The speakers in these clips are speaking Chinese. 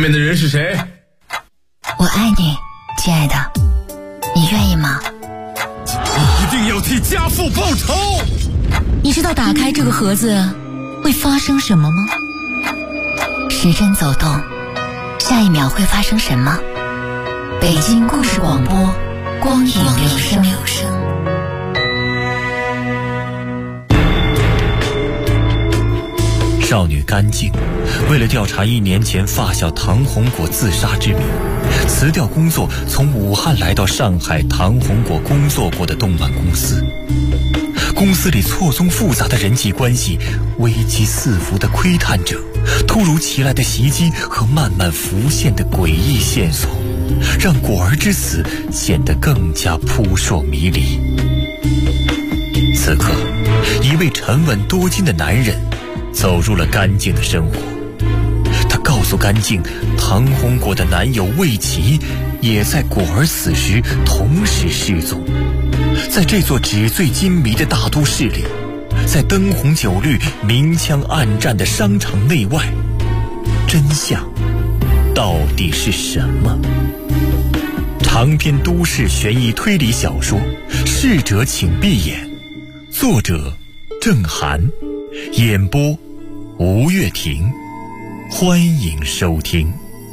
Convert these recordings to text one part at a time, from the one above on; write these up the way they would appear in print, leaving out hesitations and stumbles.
面的人是谁？ 我爱你，亲爱的，你愿意吗？ 你一定要替家父报仇！ 你知道打开这个盒子会发生什么吗？时针走动，下一秒会发生什么？北京故事广播，光影留声。 少女甘静为了调查1年前发小唐红果自杀之谜，辞掉工作，从武汉来到上海唐红果工作过的动漫公司。公司里错综复杂的人际关系，危机四伏的窥探者，突如其来的袭击和慢慢浮现的诡异线索，让果儿之死显得更加扑朔迷离。此刻，一位沉稳多金的男人走入了甘静的生活。他告诉甘静，唐红果的男友魏琪也在果儿死时同时失踪。在这座纸醉金迷的大都市里，在灯红酒绿、明枪暗战的商场内外，真相到底是什么？长篇都市悬疑推理小说《逝者请闭眼》，作者郑涵，演播吴月婷，欢迎收听。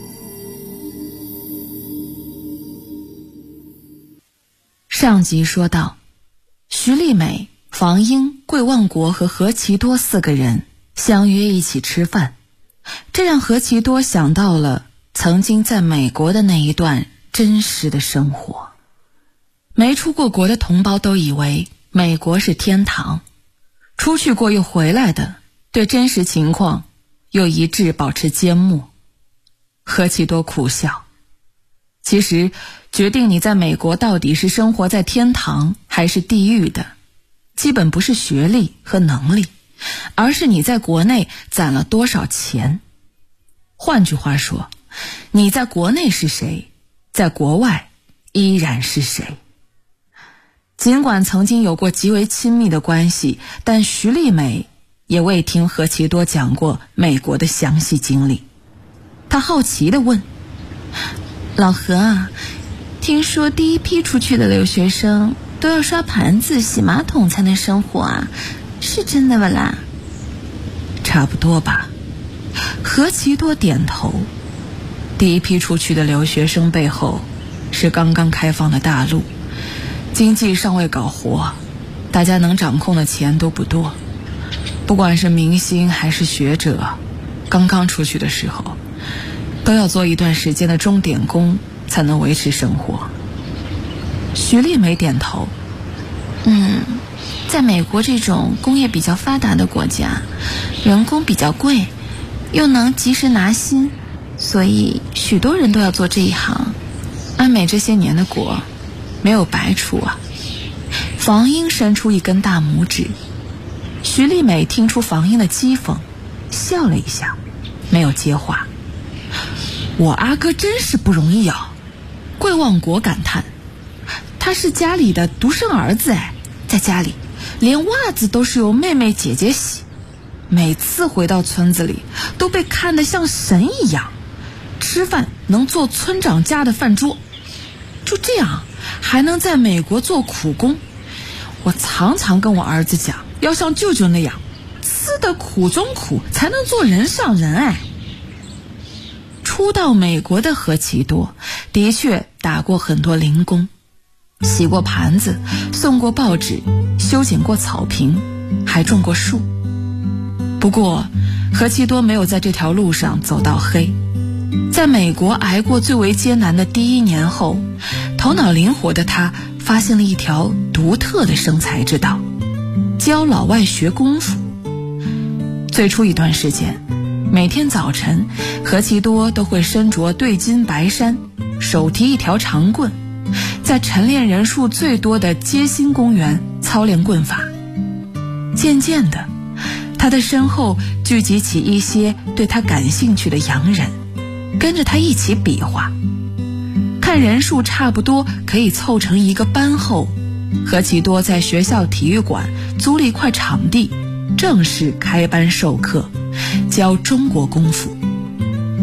上集说到，徐丽美、房英、桂万国和何其多4个人相约一起吃饭，这让何其多想到了曾经在美国的那一段真实的生活。没出过国的同胞都以为美国是天堂，出去过又回来的对真实情况又一致保持缄默。何其多苦笑，其实决定你在美国到底是生活在天堂还是地狱的，基本不是学历和能力，而是你在国内攒了多少钱。换句话说，你在国内是谁，在国外依然是谁。尽管曾经有过极为亲密的关系，但徐丽美也未听何其多讲过美国的详细经历。她好奇地问，老何啊，听说第一批出去的留学生都要刷盘子洗马桶才能生活啊，是真的吧啦？差不多吧。何其多点头。第一批出去的留学生背后是刚刚开放的大陆，经济尚未搞活，大家能掌控的钱都不多。不管是明星还是学者，刚刚出去的时候都要做一段时间的钟点工才能维持生活。徐丽梅点头，在美国这种工业比较发达的国家，人工比较贵，又能及时拿薪，所以许多人都要做这一行。安美这些年的果没有白出啊。房英伸出一根大拇指。徐丽美听出房英的讥讽，笑了一下，没有接话。我阿哥真是不容易啊，桂望国感叹。他是家里的独生儿子哎，在家里连袜子都是由妹妹姐姐洗，每次回到村子里都被看得像神一样，吃饭能坐村长家的饭桌，就这样还能在美国做苦工。我常常跟我儿子讲，要像舅舅那样吃得苦中苦，才能做人上人哎。初到美国的何其多的确打过很多零工，洗过盘子，送过报纸，修剪过草坪，还种过树。不过何其多没有在这条路上走到黑。在美国挨过最为艰难的第1年后，头脑灵活的他发现了一条独特的生财之道，教老外学功夫。最初一段时间，每天早晨何其多都会身着对襟白衫，手提一条长棍，在晨练人数最多的街心公园操练棍法。渐渐的，他的身后聚集起一些对他感兴趣的洋人，跟着他一起比划。看人数差不多可以凑成一个班后，何其多在学校体育馆租了一块场地，正式开班授课，教中国功夫。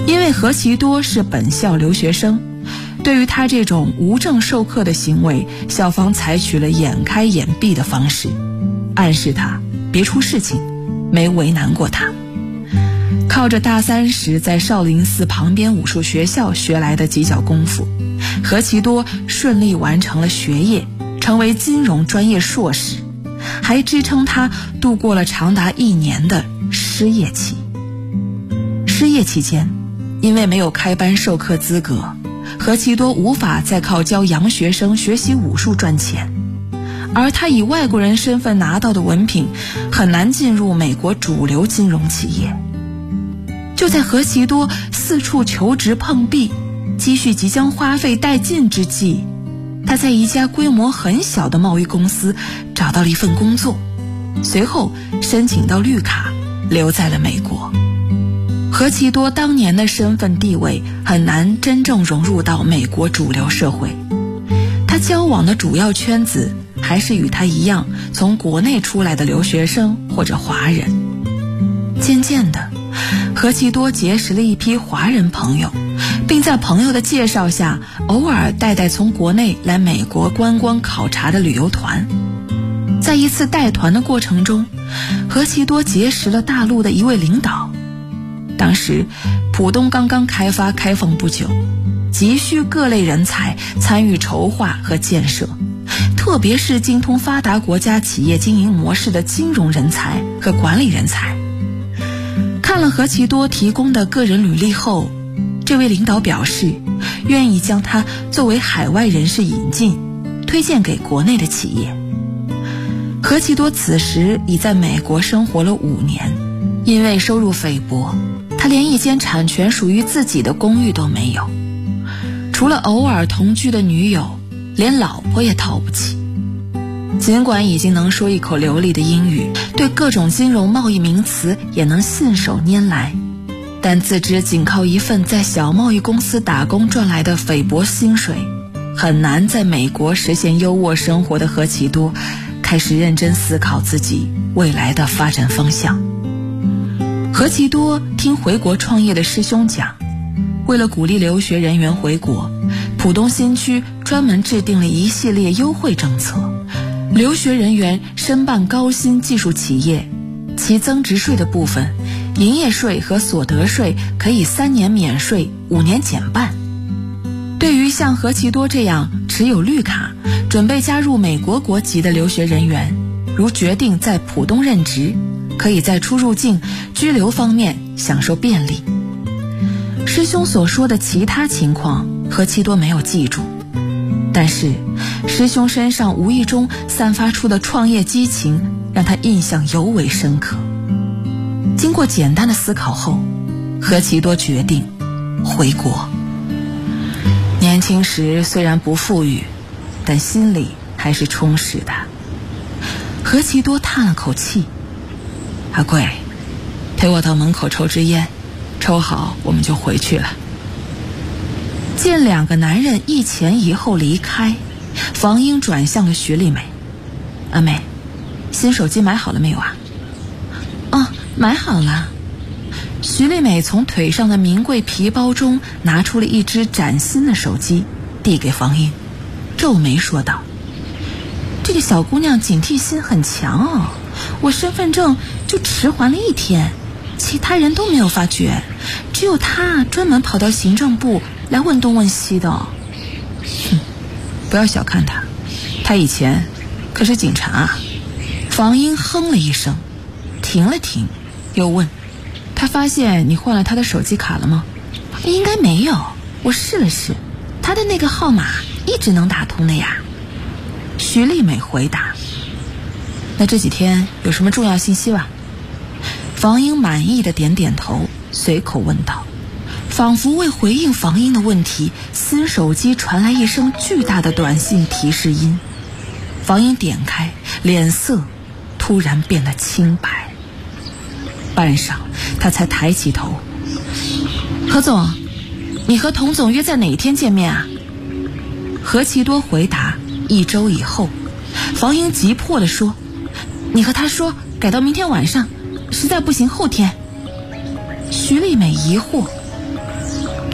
因为何其多是本校留学生，对于他这种无证授课的行为，校方采取了眼开眼闭的方式，暗示他别出事情，没为难过他。靠着大三时在少林寺旁边武术学校学来的几脚功夫，何其多顺利完成了学业，成为金融专业硕士，还支撑他度过了长达1年的失业期。失业期间，因为没有开班授课资格，何其多无法再靠教洋学生学习武术赚钱，而他以外国人身份拿到的文凭很难进入美国主流金融企业。就在何其多四处求职碰壁，积蓄即将花费殆尽之际，他在一家规模很小的贸易公司找到了一份工作，随后申请到绿卡，留在了美国。何其多当年的身份地位很难真正融入到美国主流社会，他交往的主要圈子还是与他一样从国内出来的留学生或者华人。渐渐的，何其多结识了一批华人朋友，并在朋友的介绍下偶尔带从国内来美国观光考察的旅游团。在一次带团的过程中，何其多结识了大陆的一位领导。当时浦东刚刚开放不久，急需各类人才参与筹划和建设，特别是精通发达国家企业经营模式的金融人才和管理人才。看了何其多提供的个人履历后，这位领导表示愿意将他作为海外人士引进，推荐给国内的企业。何其多此时已在美国生活了5年，因为收入菲薄，他连一间产权属于自己的公寓都没有，除了偶尔同居的女友，连老婆也讨不起。尽管已经能说一口流利的英语，对各种金融贸易名词也能信手拈来，但自知仅靠一份在小贸易公司打工赚来的菲薄薪水，很难在美国实现优渥生活的何其多，开始认真思考自己未来的发展方向。何其多听回国创业的师兄讲，为了鼓励留学人员回国，浦东新区专门制定了一系列优惠政策。留学人员申办高新技术企业，其增值税的部分，营业税和所得税可以3年免税，5年减半。对于像何其多这样持有绿卡，准备加入美国国籍的留学人员，如决定在浦东任职，可以在出入境、居留方面享受便利。师兄所说的其他情况，何其多没有记住，但是师兄身上无意中散发出的创业激情让他印象尤为深刻。经过简单的思考后，何其多决定回国。年轻时虽然不富裕，但心里还是充实的。何其多叹了口气，阿贵，陪我到门口抽支烟，抽好我们就回去了。见2个男人一前一后离开，房英转向了徐丽美。阿妹，新手机买好了没有啊？哦，买好了。徐丽美从腿上的名贵皮包中拿出了一只崭新的手机，递给房英，皱眉说道：这个小姑娘警惕心很强哦，我身份证就迟还了1天，其他人都没有发觉，只有她专门跑到行政部来问东问西的。不要小看她，她以前可是警察啊。房英哼了一声，停了停，又问：她发现你换了她的手机卡了吗？应该没有，我试了试，她的那个号码一直能打通的呀。徐丽美回答。那这几天有什么重要信息吧？房英满意的点点头，随口问道。仿佛为回应房英的问题，新手机传来一声巨大的短信提示音。房英点开，脸色突然变得清白。半晌，他才抬起头：何总，你和童总约在哪一天见面啊？何其多回答：1周以后。房英急迫地说：你和他说改到明天晚上，实在不行后天。徐丽美疑惑：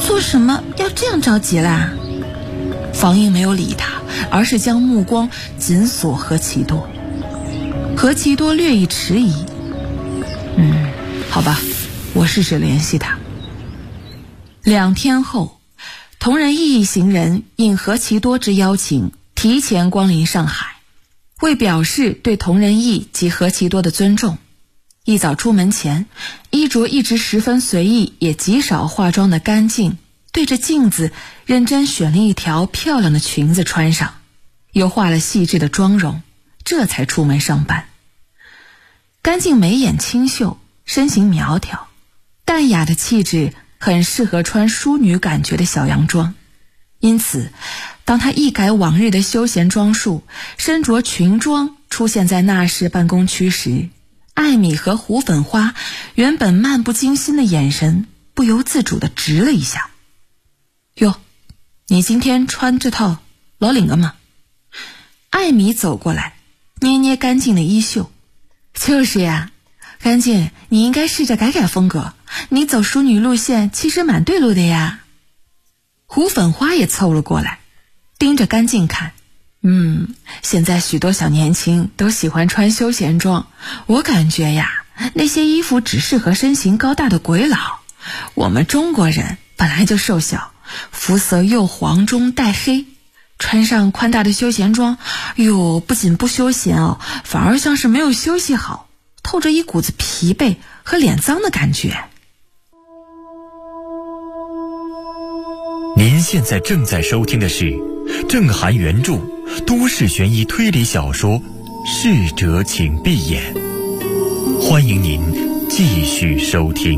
做什么要这样着急啦？房英没有理他，而是将目光紧锁何其多。何其多略一迟疑，好吧，我试试联系他。2天后，同仁义一行人应何其多之邀请，提前光临上海。为表示对同仁义及何其多的尊重，一早出门前，衣着一直十分随意也极少化妆的干净，对着镜子认真选了一条漂亮的裙子穿上，又画了细致的妆容，这才出门上班。干净眉眼清秀，身形苗条，淡雅的气质很适合穿淑女感觉的小洋装。因此当她一改往日的休闲装束，身着裙装出现在纳氏办公区时，艾米和胡粉花原本漫不经心的眼神不由自主地直了一下。哟，你今天穿这套老领了吗？艾米走过来捏捏干净的衣袖。就是呀，干净，你应该试着改改风格，你走淑女路线其实蛮对路的呀。胡粉花也凑了过来，盯着干净看。现在许多小年轻都喜欢穿休闲装，我感觉呀，那些衣服只适合身形高大的鬼佬。我们中国人本来就瘦小，肤色又黄中带黑，穿上宽大的休闲装，不仅不休闲哦，反而像是没有休息好，透着一股子疲惫和脸脏的感觉。 您现在正在收听的是郑涵原著都市悬疑推理小说《逝者请闭眼》，欢迎您继续收听。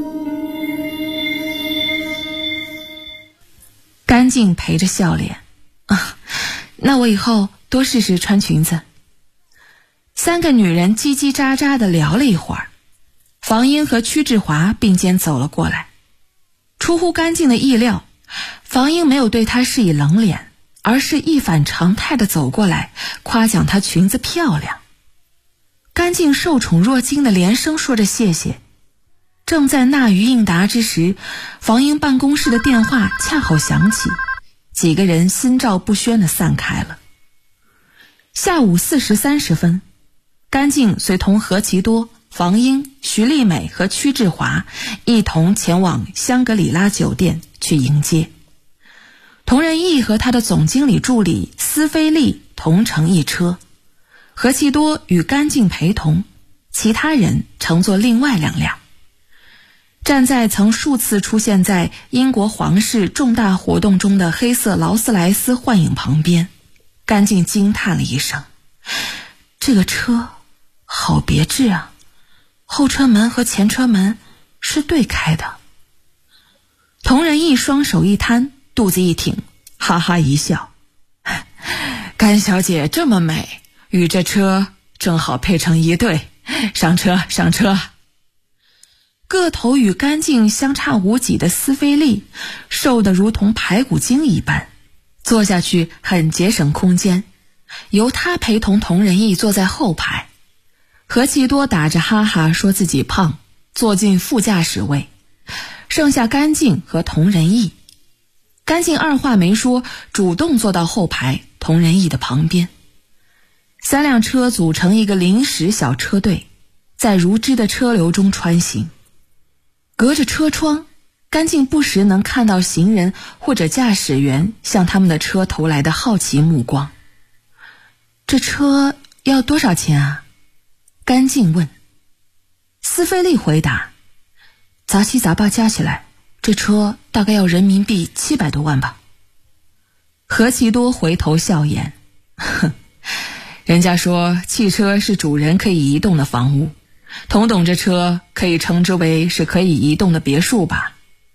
干净陪着笑脸，那我以后多试试穿裙子。3个女人叽叽喳喳地聊了一会儿，房英和屈志华并肩走了过来。出乎干净的意料，房英没有对她示意冷脸，而是一反常态地走过来，夸奖她裙子漂亮。干净受宠若惊地连声说着谢谢。正在纳于应答之时，房英办公室的电话恰好响起，几个人心照不宣地散开了。下午4时30分，干净随同何其多、房英、徐丽美和屈志华一同前往香格里拉酒店去迎接。同仁义和他的总经理助理斯菲利同乘一车，何其多与干净陪同，其他人乘坐另外2辆。站在曾数次出现在英国皇室重大活动中的黑色劳斯莱斯幻影旁边，干净惊叹了一声，这个车好别致啊，后车门和前车门是对开的。同仁义双手一摊，肚子一挺，哈哈一笑，干小姐这么美，与这车正好配成一对，上车上车。个头与干净相差无几的斯菲利瘦得如同排骨精一般，坐下去很节省空间，由他陪同同仁义坐在后排。何其多打着哈哈说自己胖，坐进副驾驶位，剩下干净和同仁义。干净二话没说，主动坐到后排同仁义的旁边。3辆车组成一个临时小车队，在如织的车流中穿行。隔着车窗，干净不时能看到行人或者驾驶员向他们的车投来的好奇目光。这车要多少钱啊？干净问。斯菲利回答，杂七杂八加起来，这车大概要人民币700多万吧。何其多回头笑言，人家说汽车是主人可以移动的房屋，同懂这车可以称之为是可以移动的别墅吧。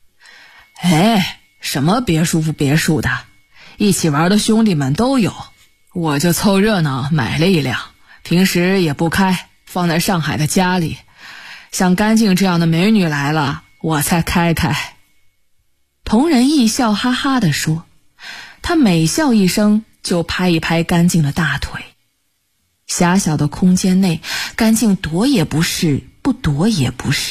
什么别墅不别墅的，一起玩的兄弟们都有，我就凑热闹买了一辆，平时也不开，放在上海的家里，像干净这样的美女来了，我才开开。同仁义笑哈哈地说，他每笑一声就拍一拍干净的大腿。狭小的空间内，干净躲也不是，不躲也不是，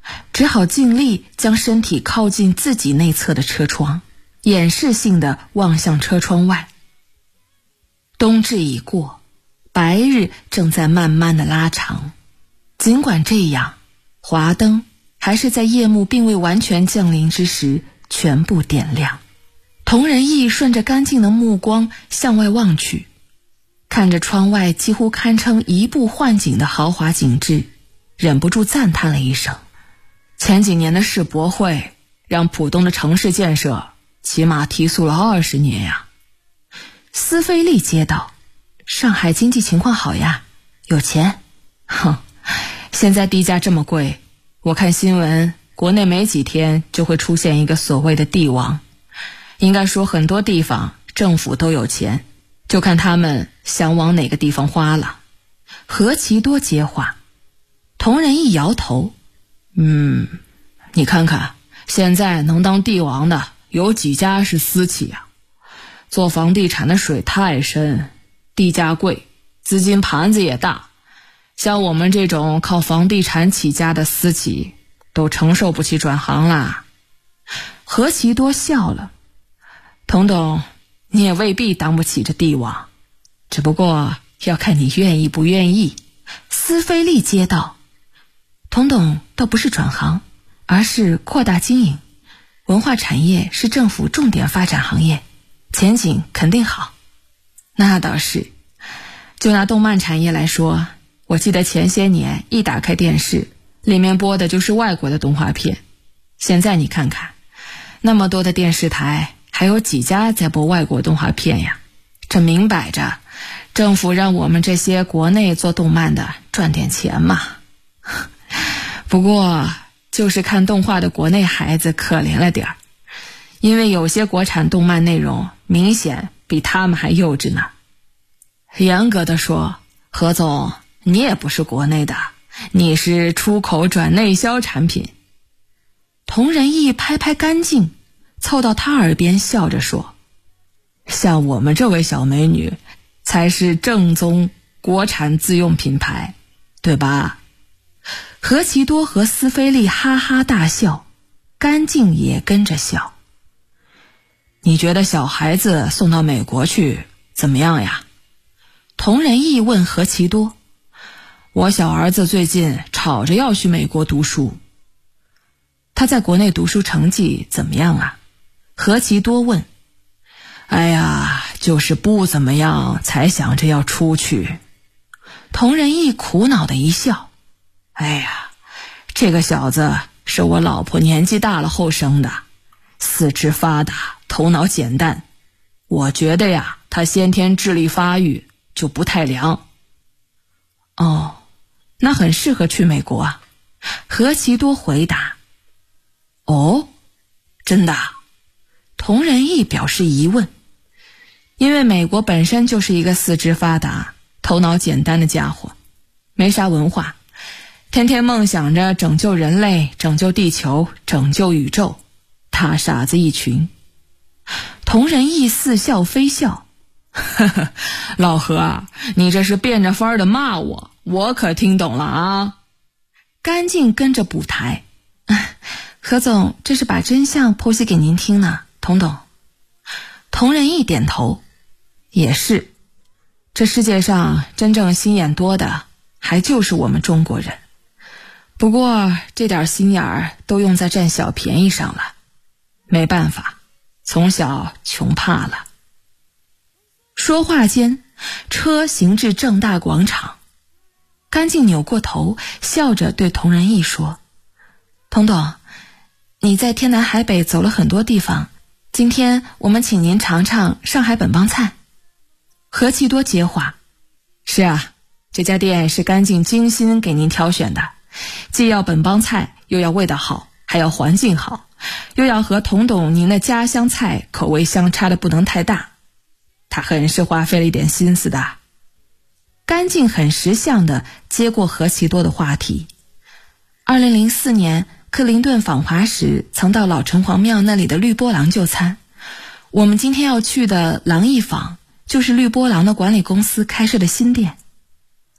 只好尽力将身体靠近自己内侧的车窗，掩饰性地望向车窗外。冬至已过，白日正在慢慢地拉长。尽管这样，华灯还是在夜幕并未完全降临之时全部点亮。同仁义顺着干净的目光向外望去，看着窗外几乎堪称一步换景的豪华景致，忍不住赞叹了一声：前几年的世博会让浦东的城市建设起码提速了20年呀。斯菲利接道：上海经济情况好呀，有钱。哼，现在地价这么贵，我看新闻国内没几天就会出现一个所谓的地王。应该说很多地方政府都有钱，就看他们想往哪个地方花了。何其多接话。同仁义摇头：你看看现在能当地王的有几家是私企啊？做房地产的水太深，地价贵，资金盘子也大，像我们这种靠房地产起家的私企都承受不起转行啦。何其多笑了：童董，你也未必当不起这帝王，只不过要看你愿意不愿意。斯菲利接道：童董倒不是转行，而是扩大经营。文化产业是政府重点发展行业，前景肯定好。那倒是，就拿动漫产业来说，我记得前些年一打开电视，里面播的就是外国的动画片。现在你看看，那么多的电视台，还有几家在播外国动画片呀？这明摆着，政府让我们这些国内做动漫的赚点钱嘛。不过，就是看动画的国内孩子可怜了点儿，因为有些国产动漫内容明显比他们还幼稚呢。严格的说，何总，你也不是国内的，你是出口转内销产品。同仁义拍拍干净，凑到他耳边笑着说：像我们这位小美女才是正宗国产自用品牌，对吧？何其多和斯菲利哈哈大笑，干净也跟着笑。你觉得小孩子送到美国去怎么样呀？同仁义问何其多。我小儿子最近吵着要去美国读书。他在国内读书成绩怎么样啊？何其多问。哎呀，就是不怎么样，才想着要出去。同仁义苦恼的一笑：哎呀，这个小子是我老婆年纪大了后生的，四肢发达，头脑简单，我觉得呀，他先天智力发育就不太良。哦，那很适合去美国啊。何其多回答。哦，真的？同仁义表示疑问。因为美国本身就是一个四肢发达，头脑简单的家伙，没啥文化，天天梦想着拯救人类，拯救地球，拯救宇宙，大傻子一群。同仁义似笑非笑：呵呵，老何啊，你这是变着法儿的骂我，我可听懂了啊。干净跟着补台：何总，这是把真相剖析给您听呢，童董。同仁义点头：也是，这世界上真正心眼多的还就是我们中国人，不过这点心眼儿都用在占小便宜上了，没办法，从小穷怕了。说话间，车行至正大广场，干净扭过头，笑着对同仁义说：童董，你在天南海北走了很多地方，今天我们请您尝尝上海本帮菜。何其多接话：是啊，这家店是干净精心给您挑选的，既要本帮菜，又要味道好，还要环境好，又要和童董您的家乡菜口味相差的不能太大。他很是花费了一点心思的。干净很识相的接过何其多的话题。2004年克林顿访华时曾到老城隍庙那里的绿波廊就餐，我们今天要去的廊一坊就是绿波廊的管理公司开设的新店。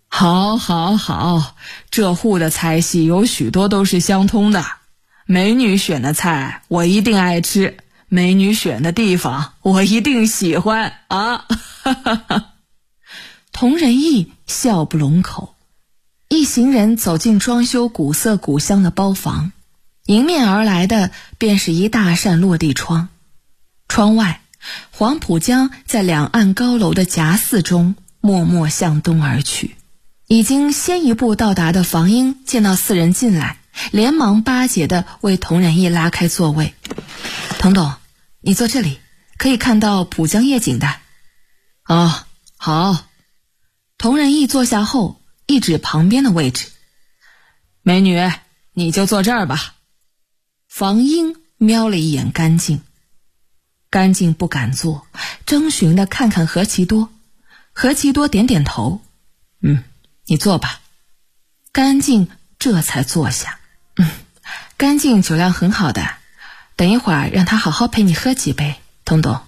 好好好，这户的菜系有许多都是相通的，美女选的菜我一定爱吃，美女选的地方我一定喜欢啊！佟仁义笑不拢口。一行人走进装修古色古香的包房，迎面而来的便是一大扇落地窗，窗外黄浦江在两岸高楼的夹隙中默默向东而去。已经先一步到达的房英见到四人进来，连忙巴结地为佟仁义拉开座位。佟董，你坐这里，可以看到浦江夜景的。哦，好。佟仁义坐下后一指旁边的位置，美女，你就坐这儿吧。房英瞄了一眼甘静，甘静不敢坐，征询地看看何其多。何其多点点头，你坐吧。甘静这才坐下。甘静酒量很好的，等一会儿让他好好陪你喝几杯，佟董。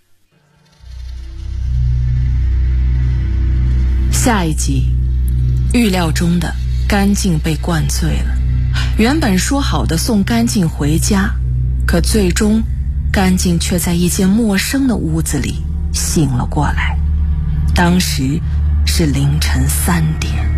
下一集，预料中的甘静被灌醉了。原本说好的送甘静回家，可最终甘静却在一间陌生的屋子里醒了过来。当时是凌晨3点。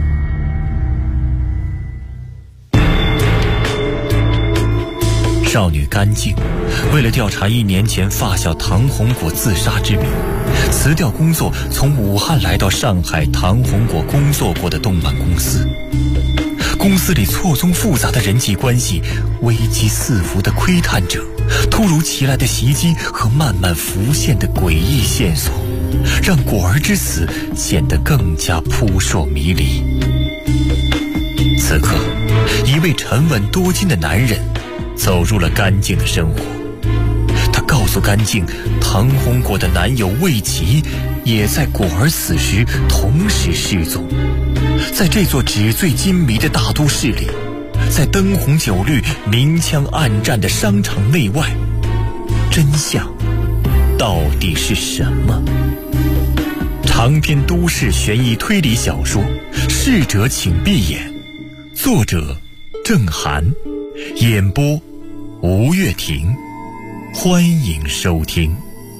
少女甘静为了调查1年前发小唐红果自杀之谜，辞掉工作，从武汉来到上海唐红果工作过的动漫公司。公司里错综复杂的人际关系，危机四伏的窥探者，突如其来的袭击和慢慢浮现的诡异线索，让果儿之死显得更加扑朔迷离。此刻，一位沉稳多金的男人走入了甘静的生活。他告诉甘静，唐红果的男友魏琪也在果儿死时同时失踪。在这座纸醉金迷的大都市里，在灯红酒绿、明枪暗战的商场内外，真相到底是什么？长篇都市悬疑推理小说《逝者请闭眼》，作者郑涵，演播吴月婷，欢迎收听。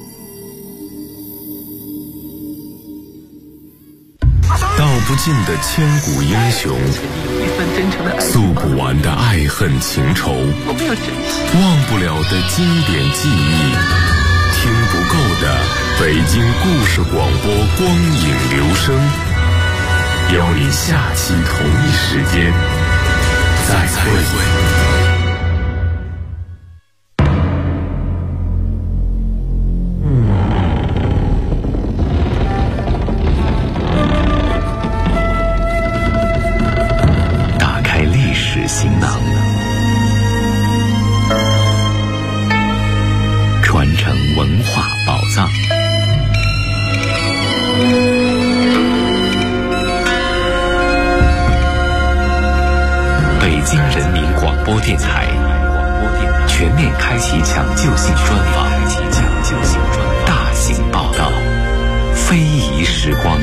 道不尽的千古英雄，诉不完的爱恨情仇，忘不了的经典记忆，听不够的北京故事广播光影留声，邀你下期同一时间再会。 行囊，传承文化宝藏。北京人民广播电台全面开启抢救性专访，大型报道，非遗时光。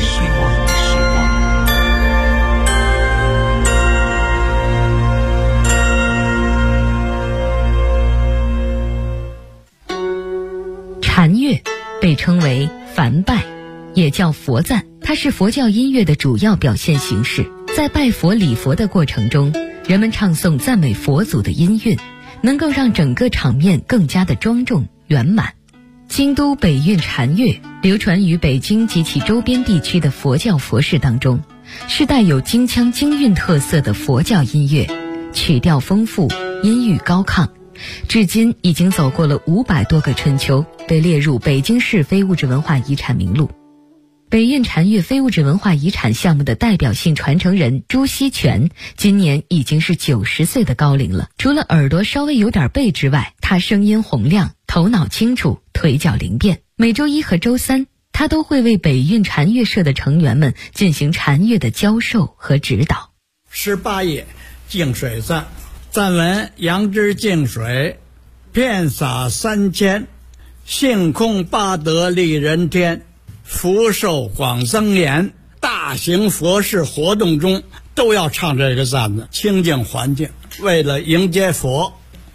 禅乐被称为梵拜，也叫佛赞，它是佛教音乐的主要表现形式。在拜佛礼佛的过程中，人们唱诵赞美佛祖的音韵，能够让整个场面更加的庄重圆满。京都北韵禅乐流传于北京及其周边地区的佛教佛事当中，是带有京腔京韵特色的佛教音乐，曲调丰富，音域高亢，至今已经走过了500多个春秋，被列入北京市非物质文化遗产名录。北韵禅乐非物质文化遗产项目的代表性传承人朱锡全今年已经是90岁的高龄了。除了耳朵稍微有点背之外，他声音洪亮，头脑清楚，腿脚灵便。每周1和周3，他都会为北韵禅乐社的成员们进行禅乐的教授和指导。 18页净水赞，赞文：杨枝净水，遍洒3000，性空八德利人天，福寿广增延，大大型佛事活动中都要唱这个赞子，清净环境，为了迎接佛。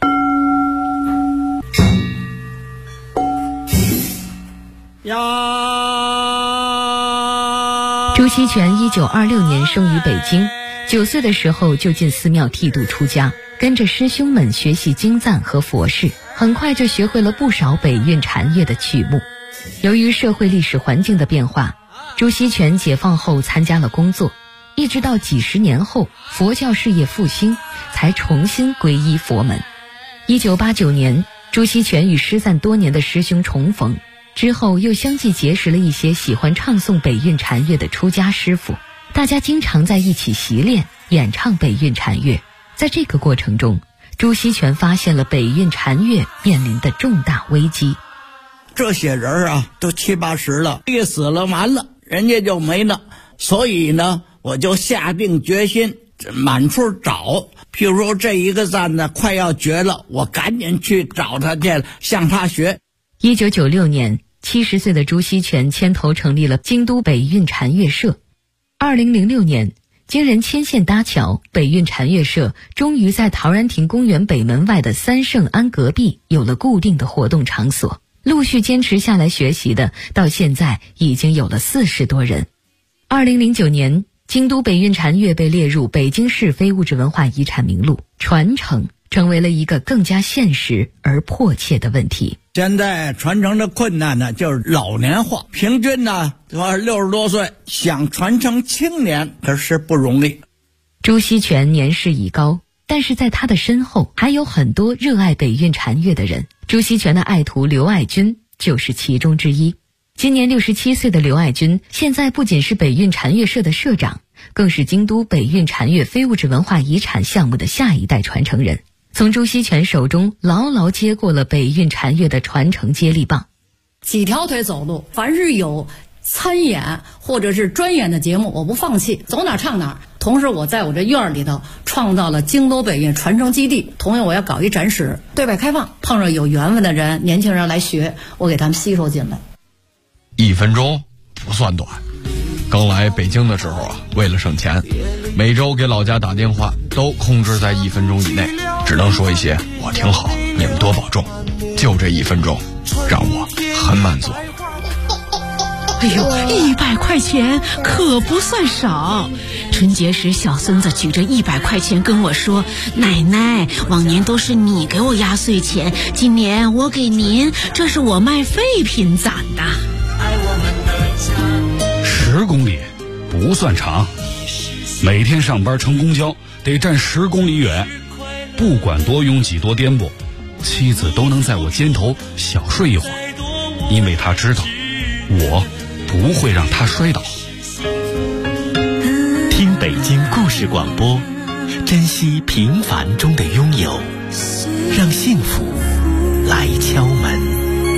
呀， 朱锡全1926年生于北京，9岁的时候就进寺庙剃度出家，跟着师兄们学习经赞和佛事，很快就学会了不少北韵禅乐的曲目。由于社会历史环境的变化，朱锡全解放后参加了工作，一直到几十年后佛教事业复兴，才重新皈依佛门。1989年，朱锡全与失散多年的师兄重逢，之后又相继结识了一些喜欢唱诵北韵禅乐的出家师傅，大家经常在一起习练演唱北韵禅乐。在这个过程中，朱锡全发现了北韵禅乐面临的重大危机。 这些人啊都70、80了，一死了完了，人家就没了。所以呢，我就下定决心满处找，譬如说这一个赞呢快要绝了，我赶紧去找他去，向他学。 1996年，70岁的朱锡全牵头成立了京都北韵禅乐社。2006年，经人牵线搭桥，北韵禅乐社终于在陶然亭公园北门外的三圣庵隔壁有了固定的活动场所。陆续坚持下来学习的，到现在已经有了40多人。2009年，京都北韵禅乐被列入北京市非物质文化遗产名录，传承成为了一个更加现实而迫切的问题。 现在传承的困难呢，就是老年化，平均呢60多岁，想传承青年可是不容易。 朱锡全年事已高，但是在他的身后还有很多热爱北韵禅乐的人。朱锡全的爱徒刘爱军就是其中之一。今年67岁的刘爱军，现在不仅是北韵禅乐社的社长，更是京都北韵禅乐非物质文化遗产项目的下一代传承人，从朱锡全手中牢牢接过了北韵禅乐的传承接力棒。 几条腿走路，凡是有参演或者是专演的节目，我不放弃，走哪唱哪。同时我在我这院里头创造了京都北韵传承基地，同样我要搞一展示，对外开放，碰上有缘分的人，年轻人来学，我给他们吸收进来。 1分钟不算短。刚来北京的时候啊，为了省钱，每周给老家打电话都控制在1分钟以内，只能说一些我挺好，你们多保重。就这1分钟让我很满足。 哎呦，100块钱可不算少。春节时小孙子举着100块钱跟我说，奶奶，往年都是你给我压岁钱，今年我给您，这是我卖废品攒的。 10公里不算长，每天上班乘公交得站10公里远，不管多拥挤多颠簸，妻子都能在我肩头小睡一会儿，因为她知道我不会让她摔倒。 听北京故事广播，珍惜平凡中的拥有，让幸福来敲门。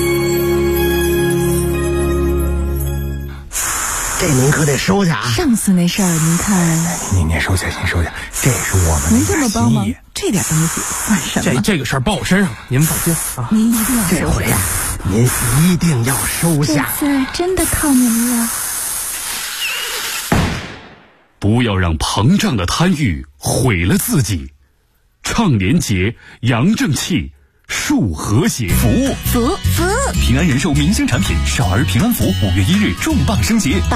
这您可得收下啊！ 上次那事儿您看， 您收下，您收下，这是我们您这么帮忙，这点东西算什么？ 这个事儿报我身上了，您放心啊！ 您一定要收下， 这回您一定要收下。 这次真的靠您了。 不要让膨胀的贪欲毁了自己。倡廉洁，扬正气，树和谐。 福平安人寿明星产品少儿平安福5月1日重磅升级。